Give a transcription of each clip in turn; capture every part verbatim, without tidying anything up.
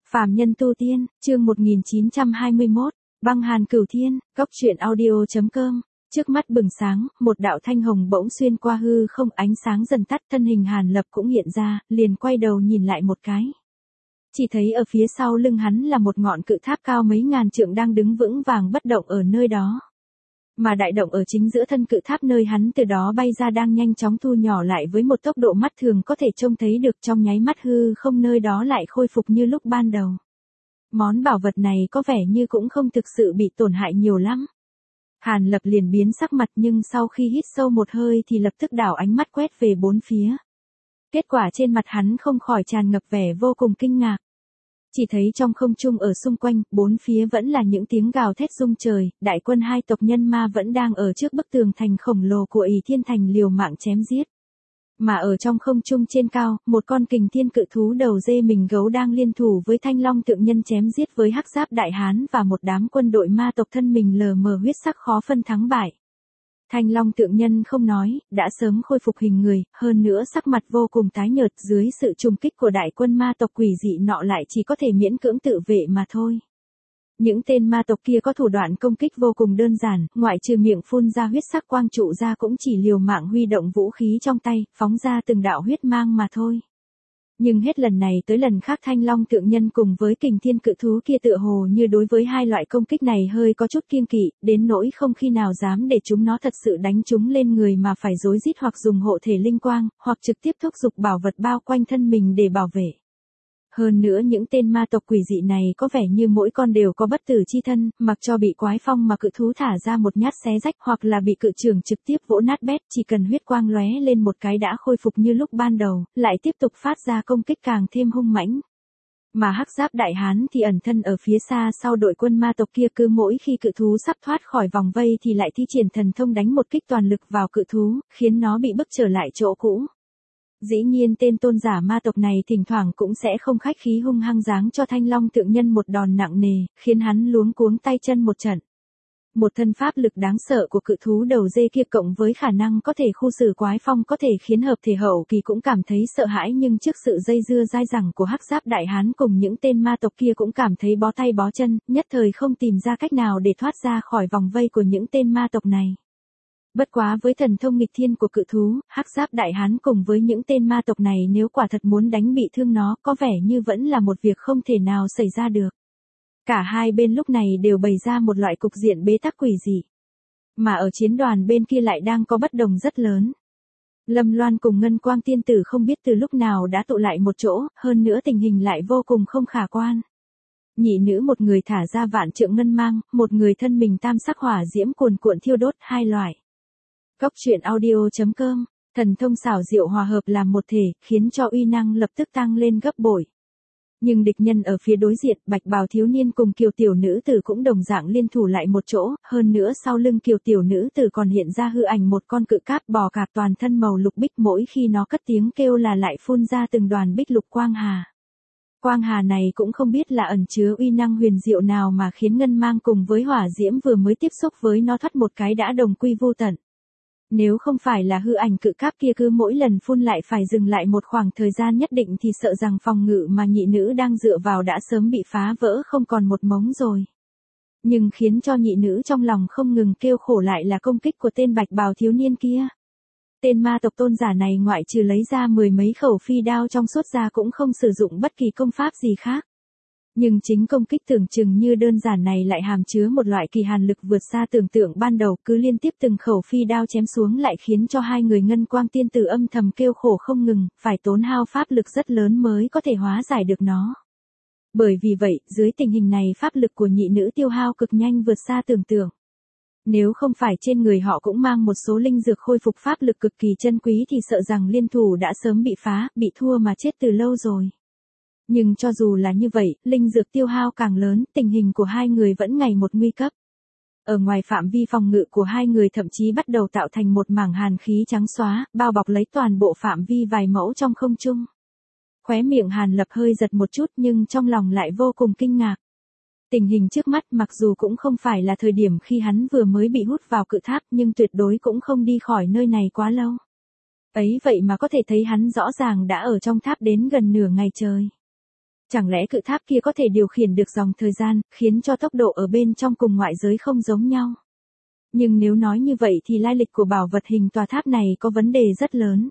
Phàm nhân tu tiên, chương một nghìn chín trăm hai mươi mốt, băng hàn cửu thiên, góc truyện audio.com. Trước mắt bừng sáng, một đạo thanh hồng bỗng xuyên qua hư không, ánh sáng dần tắt, thân hình Hàn Lập cũng hiện ra, liền quay đầu nhìn lại một cái. Chỉ thấy ở phía sau lưng hắn là một ngọn cự tháp cao mấy ngàn trượng đang đứng vững vàng bất động ở nơi đó. Mà đại động ở chính giữa thân cự tháp nơi hắn từ đó bay ra đang nhanh chóng thu nhỏ lại với một tốc độ mắt thường có thể trông thấy được, trong nháy mắt hư không nơi đó lại khôi phục như lúc ban đầu. Món bảo vật này có vẻ như cũng không thực sự bị tổn hại nhiều lắm. Hàn Lập liền biến sắc mặt, nhưng sau khi hít sâu một hơi thì lập tức đảo ánh mắt quét về bốn phía. Kết quả trên mặt hắn không khỏi tràn ngập vẻ vô cùng kinh ngạc. Chỉ thấy trong không trung ở xung quanh, bốn phía vẫn là những tiếng gào thét rung trời, đại quân hai tộc nhân ma vẫn đang ở trước bức tường thành khổng lồ của Ỷ Thiên Thành liều mạng chém giết. Mà ở trong không trung trên cao, một con kình thiên cự thú đầu dê mình gấu đang liên thủ với Thanh Long Tượng Nhân chém giết với Hắc Giáp Đại Hán và một đám quân đội ma tộc thân mình lờ mờ huyết sắc khó phân thắng bại. Thanh Long Tượng Nhân không nói, đã sớm khôi phục hình người, hơn nữa sắc mặt vô cùng tái nhợt, dưới sự trùng kích của đại quân ma tộc quỷ dị nọ lại chỉ có thể miễn cưỡng tự vệ mà thôi. Những tên ma tộc kia có thủ đoạn công kích vô cùng đơn giản, ngoại trừ miệng phun ra huyết sắc quang trụ ra cũng chỉ liều mạng huy động vũ khí trong tay, phóng ra từng đạo huyết mang mà thôi. Nhưng hết lần này tới lần khác Thanh Long Tượng Nhân cùng với kình thiên cự thú kia tựa hồ như đối với hai loại công kích này hơi có chút kiêng kỵ, đến nỗi không khi nào dám để chúng nó thật sự đánh chúng lên người mà phải rối rít hoặc dùng hộ thể linh quang, hoặc trực tiếp thúc giục bảo vật bao quanh thân mình để bảo vệ. Hơn nữa những tên ma tộc quỷ dị này có vẻ như mỗi con đều có bất tử chi thân, mặc cho bị quái phong mà cự thú thả ra một nhát xé rách hoặc là bị cự trưởng trực tiếp vỗ nát bét, chỉ cần huyết quang lóe lên một cái đã khôi phục như lúc ban đầu, lại tiếp tục phát ra công kích càng thêm hung mãnh. Mà Hắc Giáp Đại Hán thì ẩn thân ở phía xa sau đội quân ma tộc kia, cứ mỗi khi cự thú sắp thoát khỏi vòng vây thì lại thi triển thần thông đánh một kích toàn lực vào cự thú, khiến nó bị bức trở lại chỗ cũ. Dĩ nhiên tên tôn giả ma tộc này thỉnh thoảng cũng sẽ không khách khí hung hăng giáng cho Thanh Long Tượng Nhân một đòn nặng nề, khiến hắn luống cuống tay chân một trận. Một thân pháp lực đáng sợ của cự thú đầu dê kia cộng với khả năng có thể khu xử quái phong có thể khiến hợp thể hậu kỳ cũng cảm thấy sợ hãi, nhưng trước sự dây dưa dai dẳng của Hắc Giáp Đại Hán cùng những tên ma tộc kia cũng cảm thấy bó tay bó chân, nhất thời không tìm ra cách nào để thoát ra khỏi vòng vây của những tên ma tộc này. Bất quá với thần thông nghịch thiên của cự thú, Hắc Giáp Đại Hán cùng với những tên ma tộc này nếu quả thật muốn đánh bị thương nó, có vẻ như vẫn là một việc không thể nào xảy ra được. Cả hai bên lúc này đều bày ra một loại cục diện bế tắc quỷ dị. Mà ở chiến đoàn bên kia lại đang có bất đồng rất lớn. Lâm Loan cùng Ngân Quang Tiên Tử không biết từ lúc nào đã tụ lại một chỗ, hơn nữa tình hình lại vô cùng không khả quan. Nhị nữ một người thả ra vạn trượng ngân mang, một người thân mình tam sắc hỏa diễm cuồn cuộn thiêu đốt, hai loại. Góc truyện audio.com, thần thông xảo diệu hòa hợp làm một thể, khiến cho uy năng lập tức tăng lên gấp bội. Nhưng địch nhân ở phía đối diện, Bạch Bào thiếu niên cùng Kiều tiểu nữ tử cũng đồng dạng liên thủ lại một chỗ, hơn nữa sau lưng Kiều tiểu nữ tử còn hiện ra hư ảnh một con cự cáp bò cạp toàn thân màu lục bích, mỗi khi nó cất tiếng kêu là lại phun ra từng đoàn bích lục quang hà. Quang hà này cũng không biết là ẩn chứa uy năng huyền diệu nào mà khiến ngân mang cùng với hỏa diễm vừa mới tiếp xúc với nó thoát một cái đã đồng quy vô tận. Nếu không phải là hư ảnh cự cáp kia cứ mỗi lần phun lại phải dừng lại một khoảng thời gian nhất định thì sợ rằng phòng ngự mà nhị nữ đang dựa vào đã sớm bị phá vỡ không còn một mống rồi. Nhưng khiến cho nhị nữ trong lòng không ngừng kêu khổ lại là công kích của tên Bạch Bào thiếu niên kia. Tên ma tộc tôn giả này ngoại trừ lấy ra mười mấy khẩu phi đao trong suốt ra cũng không sử dụng bất kỳ công pháp gì khác. Nhưng chính công kích tưởng chừng như đơn giản này lại hàm chứa một loại kỳ hàn lực vượt xa tưởng tượng ban đầu, cứ liên tiếp từng khẩu phi đao chém xuống lại khiến cho hai người Ngân Quang Tiên Tử âm thầm kêu khổ không ngừng, phải tốn hao pháp lực rất lớn mới có thể hóa giải được nó. Bởi vì vậy, dưới tình hình này pháp lực của nhị nữ tiêu hao cực nhanh vượt xa tưởng tượng. Nếu không phải trên người họ cũng mang một số linh dược khôi phục pháp lực cực kỳ chân quý thì sợ rằng liên thủ đã sớm bị phá, bị thua mà chết từ lâu rồi. Nhưng cho dù là như vậy, linh dược tiêu hao càng lớn, tình hình của hai người vẫn ngày một nguy cấp. Ở ngoài phạm vi phòng ngự của hai người thậm chí bắt đầu tạo thành một mảng hàn khí trắng xóa, bao bọc lấy toàn bộ phạm vi vài mẫu trong không trung. Khóe miệng Hàn Lập hơi giật một chút nhưng trong lòng lại vô cùng kinh ngạc. Tình hình trước mắt mặc dù cũng không phải là thời điểm khi hắn vừa mới bị hút vào cự tháp nhưng tuyệt đối cũng không đi khỏi nơi này quá lâu. Ấy vậy mà có thể thấy hắn rõ ràng đã ở trong tháp đến gần nửa ngày trời. Chẳng lẽ cự tháp kia có thể điều khiển được dòng thời gian, khiến cho tốc độ ở bên trong cùng ngoại giới không giống nhau? Nhưng nếu nói như vậy thì lai lịch của bảo vật hình tòa tháp này có vấn đề rất lớn.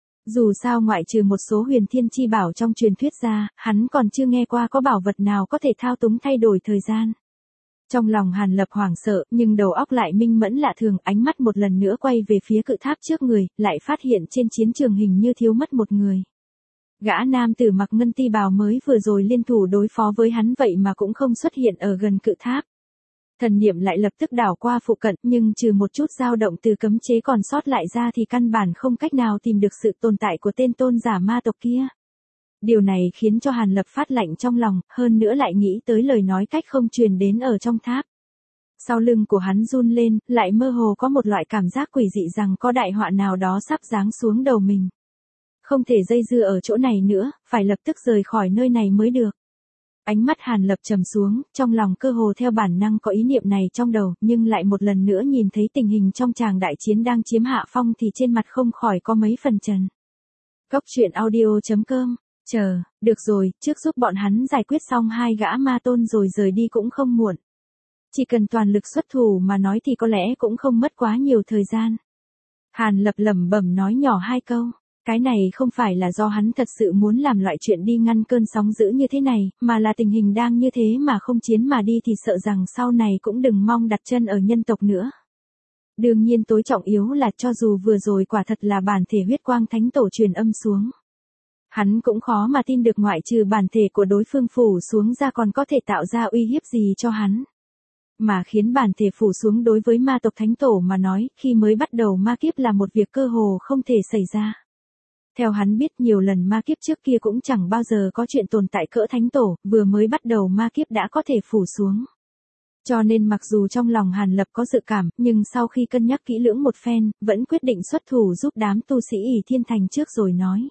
Dù sao ngoại trừ một số huyền thiên chi bảo trong truyền thuyết ra, hắn còn chưa nghe qua có bảo vật nào có thể thao túng thay đổi thời gian. Trong lòng Hàn Lập hoảng sợ, nhưng đầu óc lại minh mẫn lạ thường, ánh mắt một lần nữa quay về phía cự tháp trước người, lại phát hiện trên chiến trường hình như thiếu mất một người. Gã nam tử mặc ngân ti bào mới vừa rồi liên thủ đối phó với hắn vậy mà cũng không xuất hiện ở gần cự tháp. Thần niệm lại lập tức đảo qua phụ cận, nhưng trừ một chút dao động từ cấm chế còn sót lại ra thì căn bản không cách nào tìm được sự tồn tại của tên tôn giả ma tộc kia. Điều này khiến cho Hàn Lập phát lạnh trong lòng, hơn nữa lại nghĩ tới lời nói cách không truyền đến ở trong tháp. Sau lưng của hắn run lên, lại mơ hồ có một loại cảm giác quỷ dị rằng có đại họa nào đó sắp giáng xuống đầu mình. Không thể dây dưa ở chỗ này nữa, phải lập tức rời khỏi nơi này mới được. Ánh mắt Hàn Lập trầm xuống, trong lòng cơ hồ theo bản năng có ý niệm này trong đầu, nhưng lại một lần nữa nhìn thấy tình hình trong tràng đại chiến đang chiếm hạ phong thì trên mặt không khỏi có mấy phần trần. Cốc truyện audio chấm com. Chờ, được rồi, trước giúp bọn hắn giải quyết xong hai gã ma tôn rồi rời đi cũng không muộn. Chỉ cần toàn lực xuất thủ mà nói thì có lẽ cũng không mất quá nhiều thời gian. Hàn Lập lẩm bẩm nói nhỏ hai câu. Cái này không phải là do hắn thật sự muốn làm loại chuyện đi ngăn cơn sóng dữ như thế này, mà là tình hình đang như thế mà không chiến mà đi thì sợ rằng sau này cũng đừng mong đặt chân ở nhân tộc nữa. Đương nhiên tối trọng yếu là cho dù vừa rồi quả thật là bản thể huyết quang thánh tổ truyền âm xuống. Hắn cũng khó mà tin được ngoại trừ bản thể của đối phương phủ xuống ra còn có thể tạo ra uy hiếp gì cho hắn. Mà khiến bản thể phủ xuống đối với ma tộc thánh tổ mà nói, khi mới bắt đầu ma kiếp là một việc cơ hồ không thể xảy ra. Theo hắn biết nhiều lần ma kiếp trước kia cũng chẳng bao giờ có chuyện tồn tại cỡ thánh tổ, vừa mới bắt đầu ma kiếp đã có thể phủ xuống. Cho nên mặc dù trong lòng Hàn Lập có dự cảm, nhưng sau khi cân nhắc kỹ lưỡng một phen, vẫn quyết định xuất thủ giúp đám tu sĩ ỷ thiên thành trước rồi nói.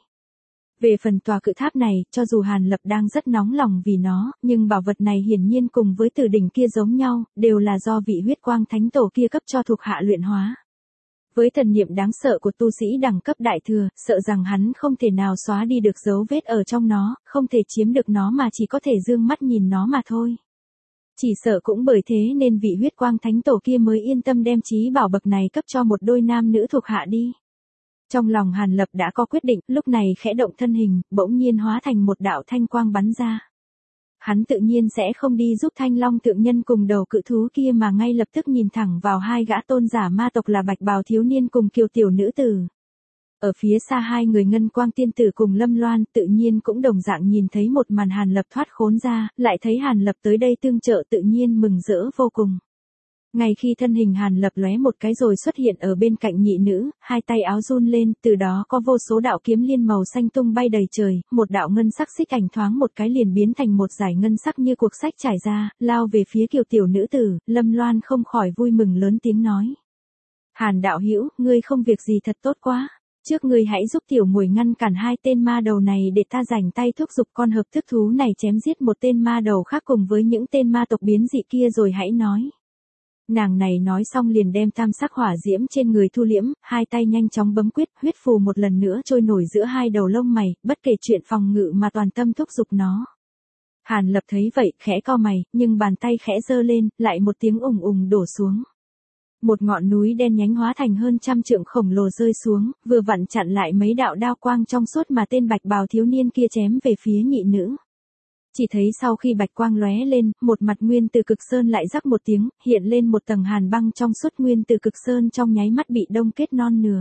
Về phần tòa cự tháp này, cho dù Hàn Lập đang rất nóng lòng vì nó, nhưng bảo vật này hiển nhiên cùng với từ đỉnh kia giống nhau, đều là do vị huyết quang thánh tổ kia cấp cho thuộc hạ luyện hóa. Với thần niệm đáng sợ của tu sĩ đẳng cấp đại thừa, sợ rằng hắn không thể nào xóa đi được dấu vết ở trong nó, không thể chiếm được nó mà chỉ có thể dương mắt nhìn nó mà thôi. Chỉ sợ cũng bởi thế nên vị huyết quang thánh tổ kia mới yên tâm đem chí bảo bậc này cấp cho một đôi nam nữ thuộc hạ đi. Trong lòng Hàn Lập đã có quyết định, lúc này khẽ động thân hình, bỗng nhiên hóa thành một đạo thanh quang bắn ra. Hắn tự nhiên sẽ không đi giúp Thanh Long Thượng Nhân cùng đầu cự thú kia mà ngay lập tức nhìn thẳng vào hai gã tôn giả ma tộc là Bạch Bào thiếu niên cùng Kiều tiểu nữ tử. Ở phía xa hai người Ngân Quang tiên tử cùng Lâm Loan tự nhiên cũng đồng dạng nhìn thấy một màn Hàn Lập thoát khốn ra, lại thấy Hàn Lập tới đây tương trợ tự nhiên mừng rỡ vô cùng. Ngay khi thân hình Hàn Lập lóe một cái rồi xuất hiện ở bên cạnh nhị nữ, hai tay áo run lên, từ đó có vô số đạo kiếm liên màu xanh tung bay đầy trời, một đạo ngân sắc xích ảnh thoáng một cái liền biến thành một dải ngân sắc như cuộc sách trải ra, lao về phía Kiều tiểu nữ tử. Lâm Loan không khỏi vui mừng lớn tiếng nói. Hàn đạo hữu, ngươi không việc gì thật tốt quá. Trước ngươi hãy giúp tiểu muội ngăn cản hai tên ma đầu này để ta rảnh tay thúc giục con hợp thức thú này chém giết một tên ma đầu khác cùng với những tên ma tộc biến dị kia rồi hãy nói. Nàng này nói xong liền đem tam sắc hỏa diễm trên người thu liễm, hai tay nhanh chóng bấm quyết, huyết phù một lần nữa trôi nổi giữa hai đầu lông mày, bất kể chuyện phòng ngự mà toàn tâm thúc giục nó. Hàn Lập thấy vậy, khẽ cau mày, nhưng bàn tay khẽ giơ lên, lại một tiếng ùng ùng đổ xuống. Một ngọn núi đen nhánh hóa thành hơn trăm trượng khổng lồ rơi xuống, vừa vặn chặn lại mấy đạo đao quang trong suốt mà tên Bạch Bào thiếu niên kia chém về phía nhị nữ. Chỉ thấy sau khi bạch quang lóe lên, một mặt nguyên từ cực sơn lại rắc một tiếng, hiện lên một tầng hàn băng trong suốt nguyên từ cực sơn trong nháy mắt bị đông kết non nửa.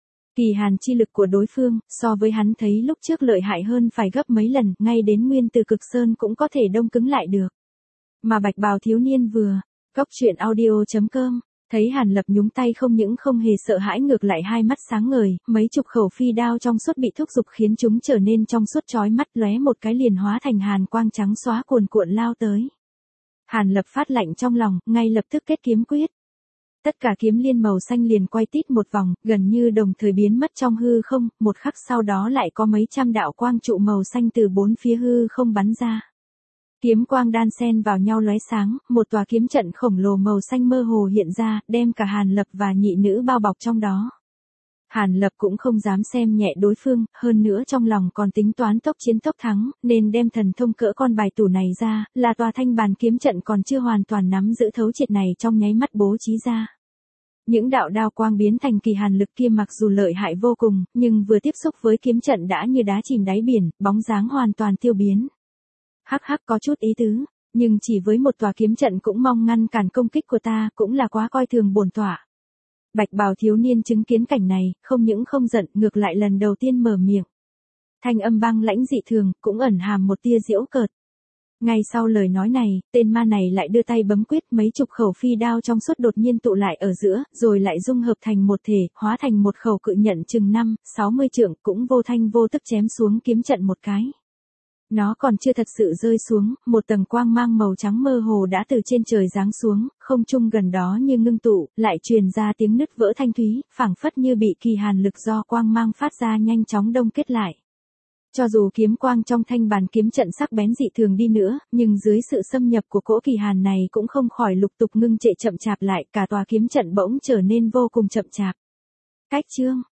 Kỳ hàn chi lực của đối phương, so với hắn thấy lúc trước lợi hại hơn phải gấp mấy lần, ngay đến nguyên từ cực sơn cũng có thể đông cứng lại được. Mà Bạch Bào thiếu niên vừa, cốc truyện audio chấm com, thấy Hàn Lập nhúng tay không những không hề sợ hãi ngược lại hai mắt sáng ngời, mấy chục khẩu phi đao trong suốt bị thúc giục khiến chúng trở nên trong suốt chói mắt, lóe một cái liền hóa thành hàn quang trắng xóa cuồn cuộn lao tới. Hàn Lập phát lạnh trong lòng, ngay lập tức kết kiếm quyết. Tất cả kiếm liên màu xanh liền quay tít một vòng, gần như đồng thời biến mất trong hư không, một khắc sau đó lại có mấy trăm đạo quang trụ màu xanh từ bốn phía hư không bắn ra. Kiếm quang đan xen vào nhau lóe sáng, một tòa kiếm trận khổng lồ màu xanh mơ hồ hiện ra, đem cả Hàn Lập và nhị nữ bao bọc trong đó. Hàn Lập cũng không dám xem nhẹ đối phương, hơn nữa trong lòng còn tính toán tốc chiến tốc thắng, nên đem thần thông cỡ con bài tủ này ra, là tòa thanh bàn kiếm trận còn chưa hoàn toàn nắm giữ thấu triệt này trong nháy mắt bố trí ra. Những đạo đao quang biến thành kỳ hàn lực kia mặc dù lợi hại vô cùng, nhưng vừa tiếp xúc với kiếm trận đã như đá chìm đáy biển, bóng dáng hoàn toàn tiêu biến. Hắc hắc có chút ý tứ, nhưng chỉ với một tòa kiếm trận cũng mong ngăn cản công kích của ta, cũng là quá coi thường bổn tọa. Bạch bào thiếu niên chứng kiến cảnh này, không những không giận, ngược lại lần đầu tiên mở miệng. Thanh âm băng lãnh dị thường, cũng ẩn hàm một tia giễu cợt. Ngay sau lời nói này, tên ma này lại đưa tay bấm quyết, mấy chục khẩu phi đao trong suốt đột nhiên tụ lại ở giữa, rồi lại dung hợp thành một thể, hóa thành một khẩu cự nhận chừng năm, sáu mươi trượng, cũng vô thanh vô tức chém xuống kiếm trận một cái. Nó còn chưa thật sự rơi xuống, một tầng quang mang màu trắng mơ hồ đã từ trên trời giáng xuống, không trung gần đó như ngưng tụ, lại truyền ra tiếng nứt vỡ thanh thúy, phảng phất như bị kỳ hàn lực do quang mang phát ra nhanh chóng đông kết lại. Cho dù kiếm quang trong thanh bàn kiếm trận sắc bén dị thường đi nữa, nhưng dưới sự xâm nhập của cỗ kỳ hàn này cũng không khỏi lục tục ngưng trệ chậm chạp lại, cả tòa kiếm trận bỗng trở nên vô cùng chậm chạp. Cách chương